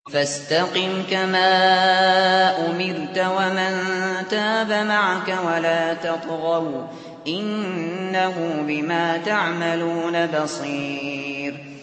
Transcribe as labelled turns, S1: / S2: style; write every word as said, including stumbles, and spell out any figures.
S1: فاستقم كما أمرت ومن تاب معك ولا تطغوا إنه بما تعملون بصير